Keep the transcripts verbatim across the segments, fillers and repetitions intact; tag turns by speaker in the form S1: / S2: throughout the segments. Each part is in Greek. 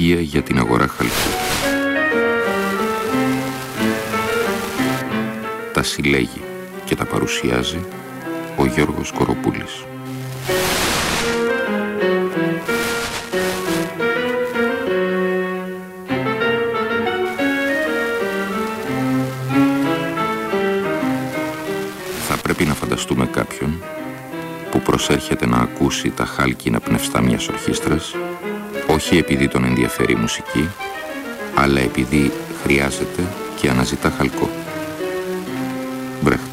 S1: στοιχεία για την αγορά χαλκού. Τα συλλέγει και τα παρουσιάζει ο Γιώργος Κοροπούλης. Θα πρέπει να φανταστούμε κάποιον που προσέρχεται να ακούσει τα χάλκινα πνευστά μιας ορχήστρας, όχι επειδή τον ενδιαφέρει η μουσική, αλλά επειδή χρειάζεται και αναζητά χαλκό. Μπρέχτε.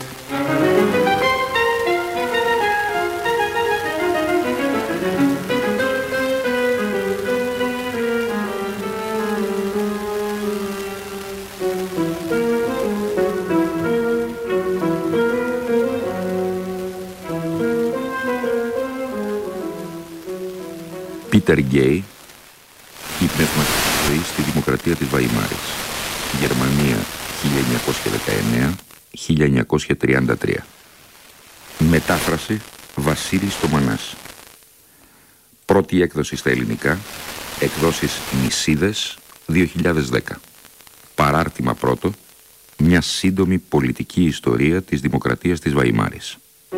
S1: Πίτερ Γκέι, η πνευματική ζωή στη Δημοκρατία της Βαϊμάρης, Γερμανία χίλια εννιακόσια δεκαεννέα με χίλια εννιακόσια τριάντα τρία. Μετάφραση Βασίλης Τομανάς. Πρώτη έκδοση στα ελληνικά, εκδόσεις Νησίδες δύο χιλιάδες δέκα. Παράρτημα πρώτο, μια σύντομη πολιτική ιστορία της Δημοκρατίας της Βαϊμάρης.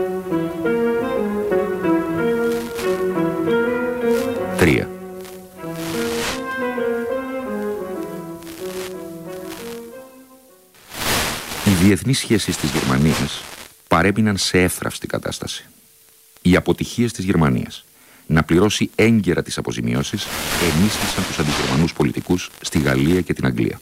S1: τρία. Οι διεθνείς σχέσεις της Γερμανίας παρέμειναν σε εύθραυστη κατάσταση. Οι αποτυχίες της Γερμανίας να πληρώσει έγκαιρα τις αποζημιώσεις ενίσχυσαν τους αντιγερμανούς πολιτικούς στη Γαλλία και την Αγγλία.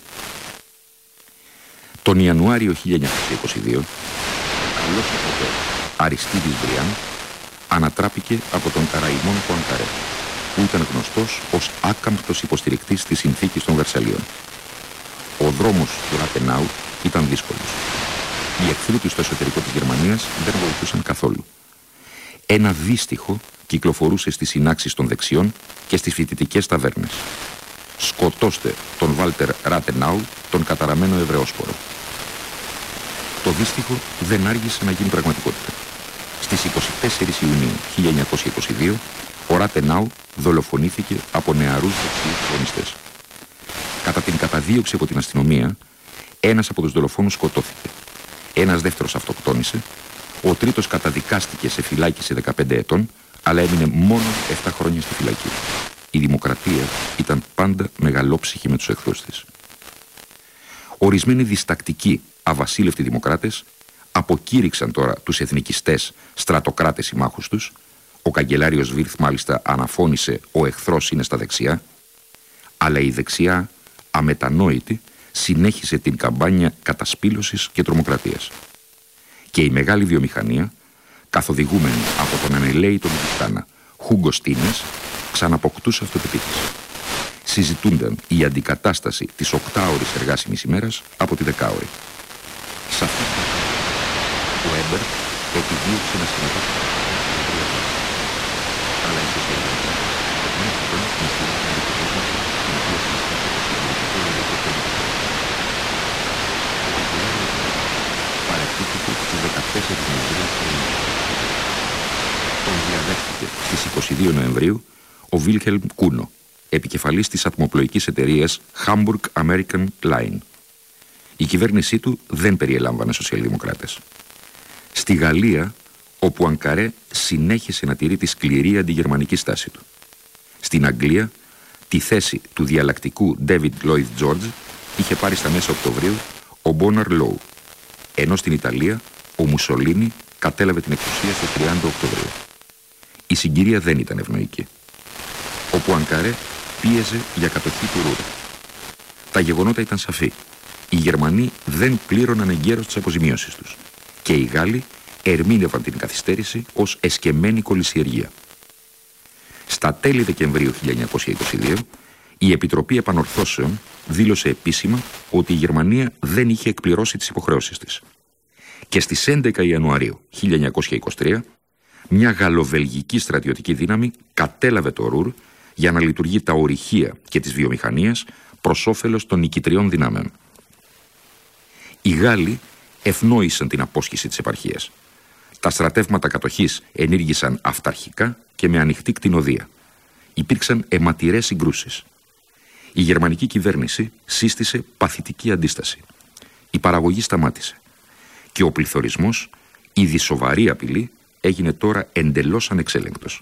S1: Τον Ιανουάριο χίλια εννιακόσια είκοσι δύο, ο καλός σοφροτέρ Αριστίδης Μπριάν ανατράπηκε από τον Ραϊμόν Πουανκαρέ, που ήταν γνωστός ως άκαμπτος υποστηρικτής της συνθήκης των Βερσαλίων. Ο δρόμος του Ρατενάου ήταν δύσκολος. Οι εχθροί του στο εσωτερικό της Γερμανίας δεν βοηθούσαν καθόλου. Ένα δύστιχο κυκλοφορούσε στις συνάξεις των δεξιών και στις φοιτητικές ταβέρνες. «Σκοτώστε τον Βάλτερ Ρατενάου, τον καταραμένο Εβραιόσπορο». Το δύστιχο δεν άργησε να γίνει πραγματικότητα. Στις είκοσι τέσσερις Ιουνίου χίλια εννιακόσια είκοσι δύο, ο Ρατενάου δολοφονήθηκε από νεαρούς δεξιούς αγωνιστές. Κατά την καταδίωξη από την αστυνομία, ένας από τους δολοφόνους σκοτώθηκε. Ένας δεύτερος αυτοκτόνησε. Ο τρίτος καταδικάστηκε σε φυλάκιση δεκαπέντε ετών, αλλά έμεινε μόνο επτά χρόνια στη φυλακή. Η Δημοκρατία ήταν πάντα μεγαλόψυχη με τους εχθρούς της. Ορισμένοι διστακτικοί αβασίλευτοι δημοκράτες αποκήρυξαν τώρα τους εθνικιστές στρατοκράτες συμμάχους τους. Ο καγκελάριος Βίρθ μάλιστα αναφώνησε «Ο εχθρός είναι στα δεξιά», αλλά η δεξιά, αμετανόητη, συνέχισε την καμπάνια κατασπήλωσης και τρομοκρατίας. Και η μεγάλη βιομηχανία, καθοδηγούμενη από τον ανελαίητο Μιλιστάνα Χούγκο Στίνες, ξαναποκτούσε αυτοπεποίθηση. Συζητούνταν η αντικατάσταση της οκτάωρης εργάσιμης ημέρας από τη δεκάωρη. Σε αυτή την ο Έμπερ επιδίωξε να συμμετάσχει αλλά η σοσιαλιστική παρεκτήθηκε στις δεκατέσσερις Νοεμβρίου. Τον διαδέχτηκε στις είκοσι δύο Νοεμβρίου ο Βίλχελμ Κούνο, επικεφαλής της ατμοπλοϊκής εταιρείας Hamburg American Line. Η κυβέρνησή του δεν περιελάμβανε σοσιαλδημοκράτες. Στη Γαλλία, ο Πουανκαρέ συνέχισε να τηρεί τη σκληρή αντιγερμανική στάση του. Στην Αγγλία, τη θέση του διαλλακτικού David Lloyd George είχε πάρει στα μέσα Οκτωβρίου ο Μπόναρ Λόου, ενώ στην Ιταλία ο Μουσολίνι κατέλαβε την εξουσία στις τριάντα Οκτωβρίου. Η συγκυρία δεν ήταν ευνοϊκή. Ο Πουανκαρέ πίεζε για κατοχή του Ρούρα. Τα γεγονότα ήταν σαφή. Οι Γερμανοί δεν πλήρωναν εγκαίρως τις αποζημιώσεις τους και οι Γάλλοι ερμήνευαν την καθυστέρηση ως εσκεμμένη κολυσιεργία. Στα τέλη Δεκεμβρίου χίλια εννιακόσια είκοσι δύο, η Επιτροπή Επανορθώσεων δήλωσε επίσημα ότι η Γερμανία δεν είχε εκπληρώσει τις υποχρεώσεις της. Και στις έντεκα Ιανουαρίου χίλια εννιακόσια είκοσι τρία, μια γαλλοβελγική στρατιωτική δύναμη κατέλαβε το Ρουρ για να λειτουργεί τα ορυχεία και της βιομηχανίας προς όφελος των νικητριών δυνάμεων. Οι Γάλλοι ευνόησαν την απόσχηση της επαρχίας. Τα στρατεύματα κατοχής ενήργησαν αυταρχικά και με ανοιχτή κτηνοδία. Υπήρξαν αιματηρές συγκρούσεις. Η γερμανική κυβέρνηση σύστησε παθητική αντίσταση. Η παραγωγή σταμάτησε. Και ο πληθωρισμός, ήδη σοβαρή απειλή, έγινε τώρα εντελώς ανεξέλεγκτος.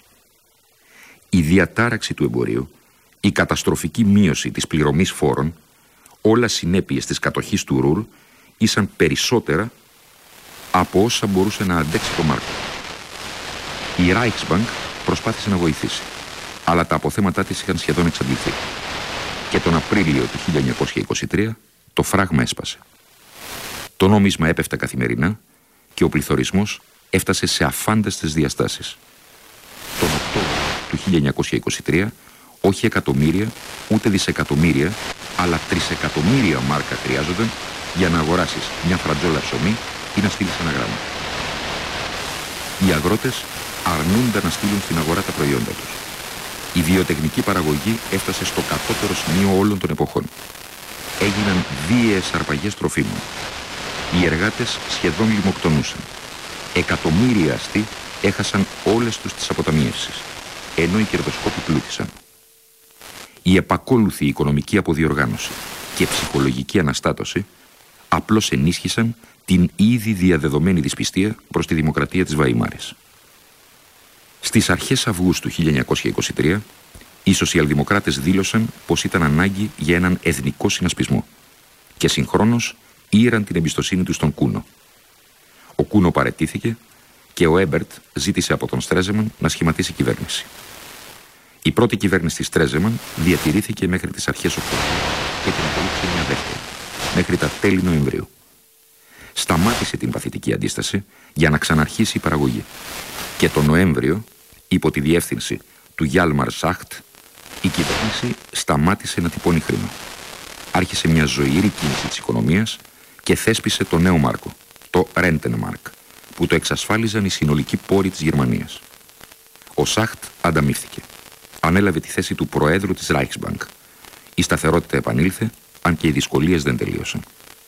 S1: Η διατάραξη του εμπορίου, η καταστροφική μείωση της πληρωμής φόρων, όλα συνέπειες της κατοχής του Ρουρ, ήσαν περισσότερα από όσα μπορούσε να αντέξει το μάρκο. Η Reichsbank προσπάθησε να βοηθήσει, αλλά τα αποθέματά της είχαν σχεδόν εξαντληθεί. Και τον Απρίλιο του χίλια εννιακόσια είκοσι τρία το φράγμα έσπασε. Το νόμισμα έπεφτε καθημερινά και ο πληθωρισμός έφτασε σε αφάνταστες διαστάσεις. Τον Οκτώβριο του χίλια εννιακόσια είκοσι τρία όχι εκατομμύρια, ούτε δισεκατομμύρια, αλλά τρισεκατομμύρια μάρκα χρειάζονταν για να αγοράσεις μια φρατζόλα ψωμί ή να στείλεις ένα γράμμα. Οι αγρότες αρνούνταν να στείλουν στην αγορά τα προϊόντα τους. Η βιοτεχνική παραγωγή έφτασε στο κατώτερο σημείο όλων των εποχών. Έγιναν βίαιες αρπαγές τροφίμων. Οι εργάτες σχεδόν λιμοκτονούσαν. Εκατομμύρια αστεί έχασαν όλες τους τις αποταμιεύσεις, ενώ οι κερδοσκόποι πλούτησαν. Η επακόλουθη οικονομική αποδιοργάνωση και ψυχολογική αναστάτωση απλώς ενίσχυσαν την ήδη διαδεδομένη δυσπιστία προς τη δημοκρατία της Βαϊμάρης. Στις αρχές Αυγούστου χίλια εννιακόσια είκοσι τρία, οι σοσιαλδημοκράτες δήλωσαν πως ήταν ανάγκη για έναν εθνικό συνασπισμό και συγχρόνως ήραν την εμπιστοσύνη τους στον Κούνο. Ο Κούνο παραιτήθηκε και ο Έμπερτ ζήτησε από τον Στρέζεμαν να σχηματίσει κυβέρνηση. Η πρώτη κυβέρνηση της Στρέζεμαν διατηρήθηκε μέχρι τις αρχές Οκτωβρίου και την ακολούθησε μια δεύτερη, μέχρι τα τέλη Νοεμβρίου. Σταμάτησε την παθητική αντίσταση για να ξαναρχίσει η παραγωγή. Και τον Νοέμβριο, υπό τη διεύθυνση του Γιάλμαρ Σάχτ, η κυβέρνηση σταμάτησε να τυπώνει χρήμα. Άρχισε μια ζωηρή κίνηση της οικονομίας και θέσπισε το νέο μάρκο, το Rentenmark, που το εξασφάλιζαν οι συνολικοί πόροι της Γερμανίας. Ο Σάχτ ανταμείφθηκε. Ανέλαβε τη θέση του Προέδρου της Reichsbank. Η σταθερότητα επανήλθε, αν και οι δυσκολίες δεν τελείωσαν.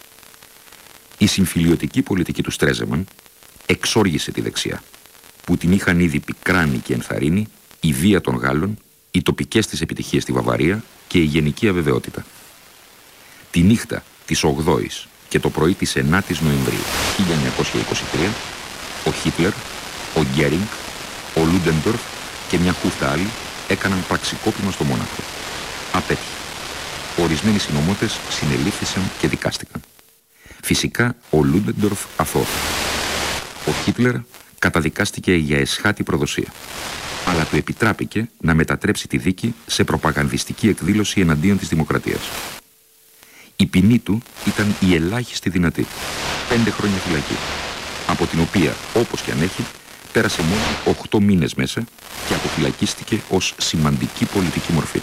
S1: Η συμφιλιωτική πολιτική του Στρέζεμαν εξόργησε τη δεξιά, που την είχαν ήδη πικράνει και ενθαρρύνει η βία των Γάλλων, οι τοπικές της επιτυχίες στη Βαβαρία και η γενική αβεβαιότητα. Τη νύχτα της ογδόης και το πρωί της ενάτης Νοεμβρίου χίλια εννιακόσια είκοσι τρία, ο Χίτλερ, ο Γκέρινγκ, ο Λούντεντορφ και μια χούφτα άλλοι έκαναν πραξικόπημα στο Μόναχο. Απέτυχε. Ορισμένοι συνωμότες συνελήφθησαν και δικάστηκαν. Φυσικά ο Λούντεντορφ αθώθηκε. Ο Χίτλερ καταδικάστηκε για εσχάτη προδοσία, αλλά του επιτράπηκε να μετατρέψει τη δίκη σε προπαγανδιστική εκδήλωση εναντίον της δημοκρατίας. Η ποινή του ήταν η ελάχιστη δυνατή, πέντε χρόνια φυλακή, από την οποία, όπως και αν έχει, πέρασε μόνο οχτώ μήνες μέσα και αποφυλακίστηκε ως σημαντική πολιτική μορφή.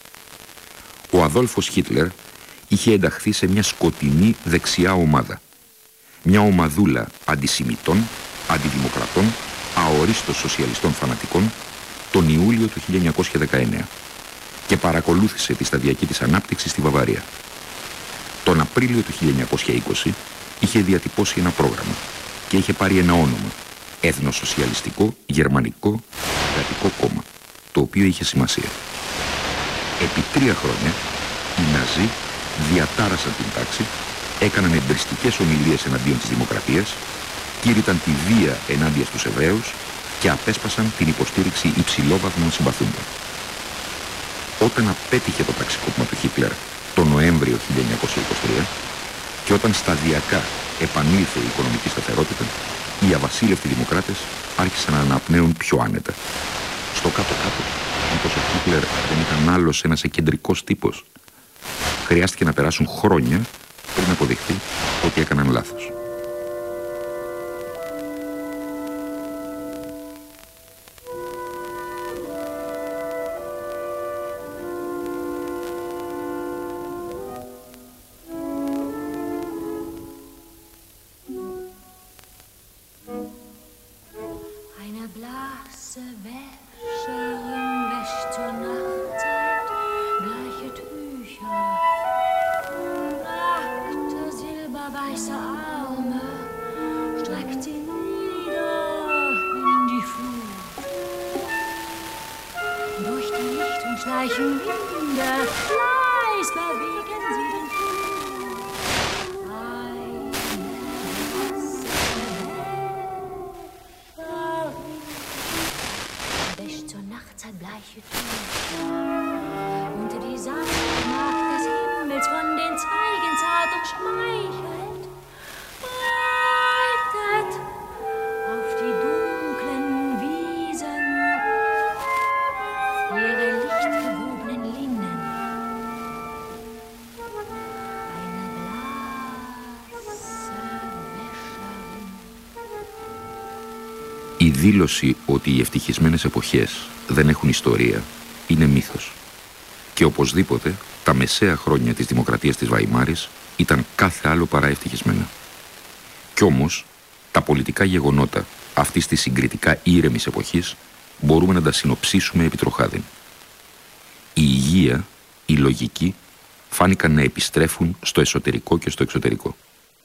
S1: Ο Αδόλφος Χίτλερ είχε ενταχθεί σε μια σκοτεινή δεξιά ομάδα. Μια ομαδούλα αντισημιτών, αντιδημοκρατών, αορίστως σοσιαλιστών φανατικών, τον Ιούλιο του χίλια εννιακόσια δεκαεννέα και παρακολούθησε τη σταδιακή της ανάπτυξη στη Βαβαρία. Τον Απρίλιο του χίλια εννιακόσια είκοσι είχε διατυπώσει ένα πρόγραμμα και είχε πάρει ένα όνομα, Εθνοσοσιαλιστικό Γερμανικό Κρατικό Κόμμα, το οποίο είχε σημασία. Επί τρία χρόνια οι Ναζί διατάρασαν την τάξη, έκαναν εμπριστικές ομιλίες εναντίον της δημοκρατίας, κήρυταν τη βία ενάντια στους Εβραίους και απέσπασαν την υποστήριξη υψηλόβαθμων συμπαθούντων. Όταν απέτυχε το πραξικόπημα του Χίτλερ το Νοέμβριο χίλια εννιακόσια είκοσι τρία και όταν σταδιακά επανήλθε η οικονομική σταθερότητα, οι αβασίλευτοι δημοκράτες άρχισαν να αναπνέουν πιο άνετα. Στο κάτω-κάτω, μήπως ο Χίτλερ δεν ήταν άλλος ένας εκκεντρικός τύπος. Χρειάστηκε να περάσουν χρόνια πριν αποδειχθεί ότι έκαναν λάθος.
S2: Schleichen Winde,
S1: δήλωση ότι οι ευτυχισμένες εποχές δεν έχουν ιστορία είναι μύθος. Και οπωσδήποτε τα μεσαία χρόνια της δημοκρατίας της Βαϊμάρης ήταν κάθε άλλο παρά ευτυχισμένα. Κι όμως τα πολιτικά γεγονότα αυτής της συγκριτικά ήρεμης εποχής μπορούμε να τα συνοψίσουμε επί τροχάδιν. Η υγεία, η λογική φάνηκαν να επιστρέφουν στο εσωτερικό και στο εξωτερικό.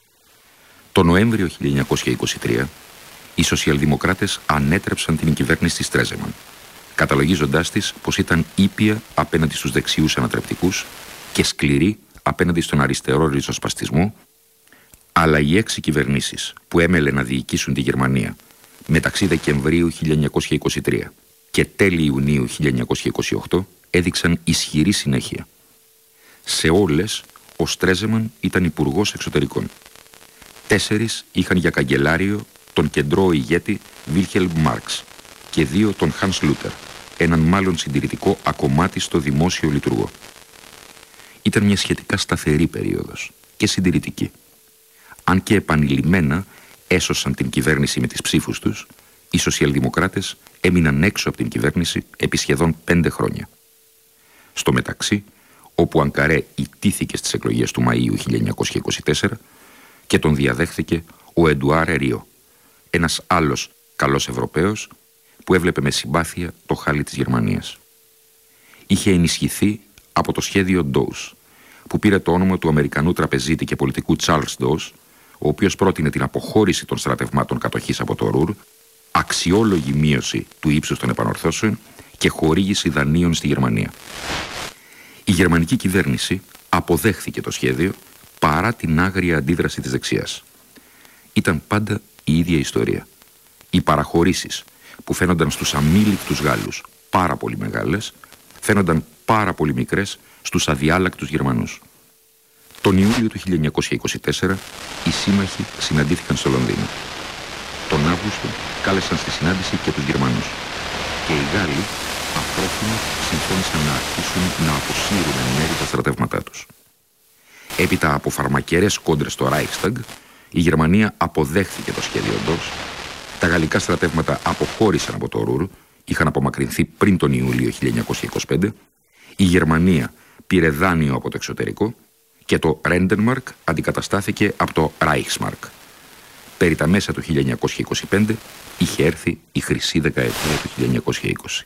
S1: Το Νοέμβριο χίλια εννιακόσια είκοσι τρία οι σοσιαλδημοκράτες ανέτρεψαν την κυβέρνηση της Στρέζεμαν, καταλογίζοντάς της πως ήταν ήπια απέναντι στους δεξιούς ανατρεπτικούς και σκληρή απέναντι στον αριστερό ριζοσπαστισμό, αλλά οι έξι κυβερνήσεις που έμελε να διοικήσουν τη Γερμανία μεταξύ Δεκεμβρίου χίλια εννιακόσια είκοσι τρία και τέλη Ιουνίου χίλια εννιακόσια είκοσι οκτώ έδειξαν ισχυρή συνέχεια. Σε όλες, ο Στρέζεμαν ήταν υπουργός εξωτερικών. Τέσσερις είχαν για καγκελάριο τον κεντρό ηγέτη Βίλχελμ Μάρξ και δύο τον Χανς Λούτερ, έναν μάλλον συντηρητικό ακομμάτιστο δημόσιο λειτουργό. Ήταν μια σχετικά σταθερή περίοδος και συντηρητική. Αν και επανειλημμένα έσωσαν την κυβέρνηση με τις ψήφους τους, οι σοσιαλδημοκράτες έμειναν έξω από την κυβέρνηση επί σχεδόν πέντε χρόνια. Στο μεταξύ, όπου Ανκαρέ ιτήθηκε στις εκλογές του Μαΐου χίλια εννιακόσια είκοσι τέσσερα και τον διαδέχθηκε ο Εντουάρ Ριό, ένας άλλος καλός Ευρωπαίος που έβλεπε με συμπάθεια το χάλι της Γερμανίας. Είχε ενισχυθεί από το σχέδιο Dawes, που πήρε το όνομα του Αμερικανού τραπεζίτη και πολιτικού Charles Dawes, ο οποίος πρότεινε την αποχώρηση των στρατευμάτων κατοχής από το Ρουρ, αξιόλογη μείωση του ύψους των επανορθώσεων και χορήγηση δανείων στη Γερμανία. Η γερμανική κυβέρνηση αποδέχθηκε το σχέδιο παρά την άγρια αντίδραση της δεξιάς. Ήταν πάντα η ίδια ιστορία. Οι παραχωρήσεις που φαίνονταν στους αμήλικτους Γάλλους πάρα πολύ μεγάλες, φαίνονταν πάρα πολύ μικρές στους αδιάλακτους Γερμανούς. Τον Ιούλιο του χίλια εννιακόσια είκοσι τέσσερα οι σύμμαχοι συναντήθηκαν στο Λονδίνο. Τον Αύγουστο κάλεσαν στη συνάντηση και τους Γερμανούς. Και οι Γάλλοι απρόθυμα συμφώνησαν να αρχίσουν να αποσύρουν εν μέρει τα στρατεύματά τους. Έπειτα από φαρμακερές κόντρες στο Reichstag, η Γερμανία αποδέχθηκε το σχέδιο Dawes. Τα γαλλικά στρατεύματα αποχώρησαν από το Ρουρ, είχαν απομακρυνθεί πριν τον Ιούλιο χίλια εννιακόσια είκοσι πέντε. Η Γερμανία πήρε δάνειο από το εξωτερικό και το Rendenmark αντικαταστάθηκε από το Reichsmark. Περί τα μέσα του χίλια εννιακόσια είκοσι πέντε είχε έρθει η χρυσή δεκαετία του χίλια εννιακόσια είκοσι.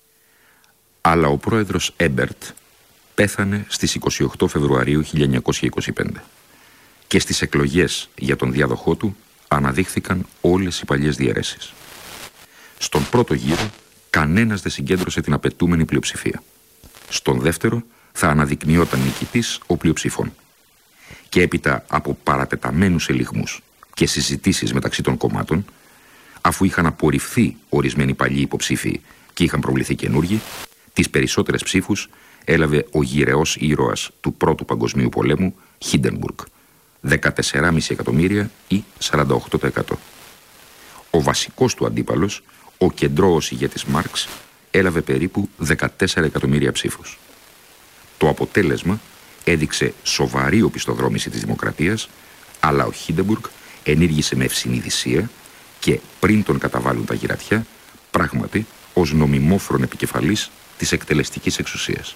S1: Αλλά ο πρόεδρος Έμπερτ πέθανε στις είκοσι οκτώ Φεβρουαρίου χίλια εννιακόσια είκοσι πέντε και στις εκλογές για τον διάδοχό του αναδείχθηκαν όλες οι παλιές διαιρέσεις. Στον πρώτο γύρο κανένας δεν συγκέντρωσε την απαιτούμενη πλειοψηφία. Στον δεύτερο θα αναδεικνυόταν νικητής ο πλειοψηφών. Και έπειτα από παρατεταμένους ελιγμούς και συζητήσεις μεταξύ των κομμάτων, αφού είχαν απορριφθεί ορισμένοι παλιοί υποψήφοι και είχαν προβληθεί καινούργοι, τις περισσότερες ψήφους έλαβε ο γυρεός ήρωας του Πρώτου Παγκοσμίου Πολέμου, Χίντενμπουργκ, δεκατέσσερα κόμμα πέντε εκατομμύρια ή σαράντα οκτώ τοις εκατό. Ο βασικός του αντίπαλος, ο κεντρώος ηγέτης Μάρξ, έλαβε περίπου δεκατέσσερα εκατομμύρια ψήφους. Το αποτέλεσμα έδειξε σοβαρή οπισθοδρόμηση της δημοκρατίας, αλλά ο Χίντενμπουργκ ενήργησε με ευσυνειδησία και πριν τον καταβάλουν τα γυρατιά, πράγματι ως νομιμόφρον επικεφαλής της εκτελεστικής εξουσίας.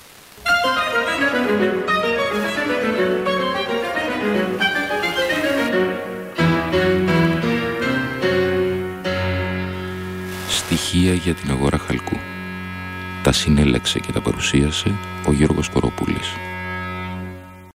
S1: Στοιχεία για την αγορά χαλκού. Τα συνέλεξε και τα παρουσίασε ο Γιώργος Κοροπούλης.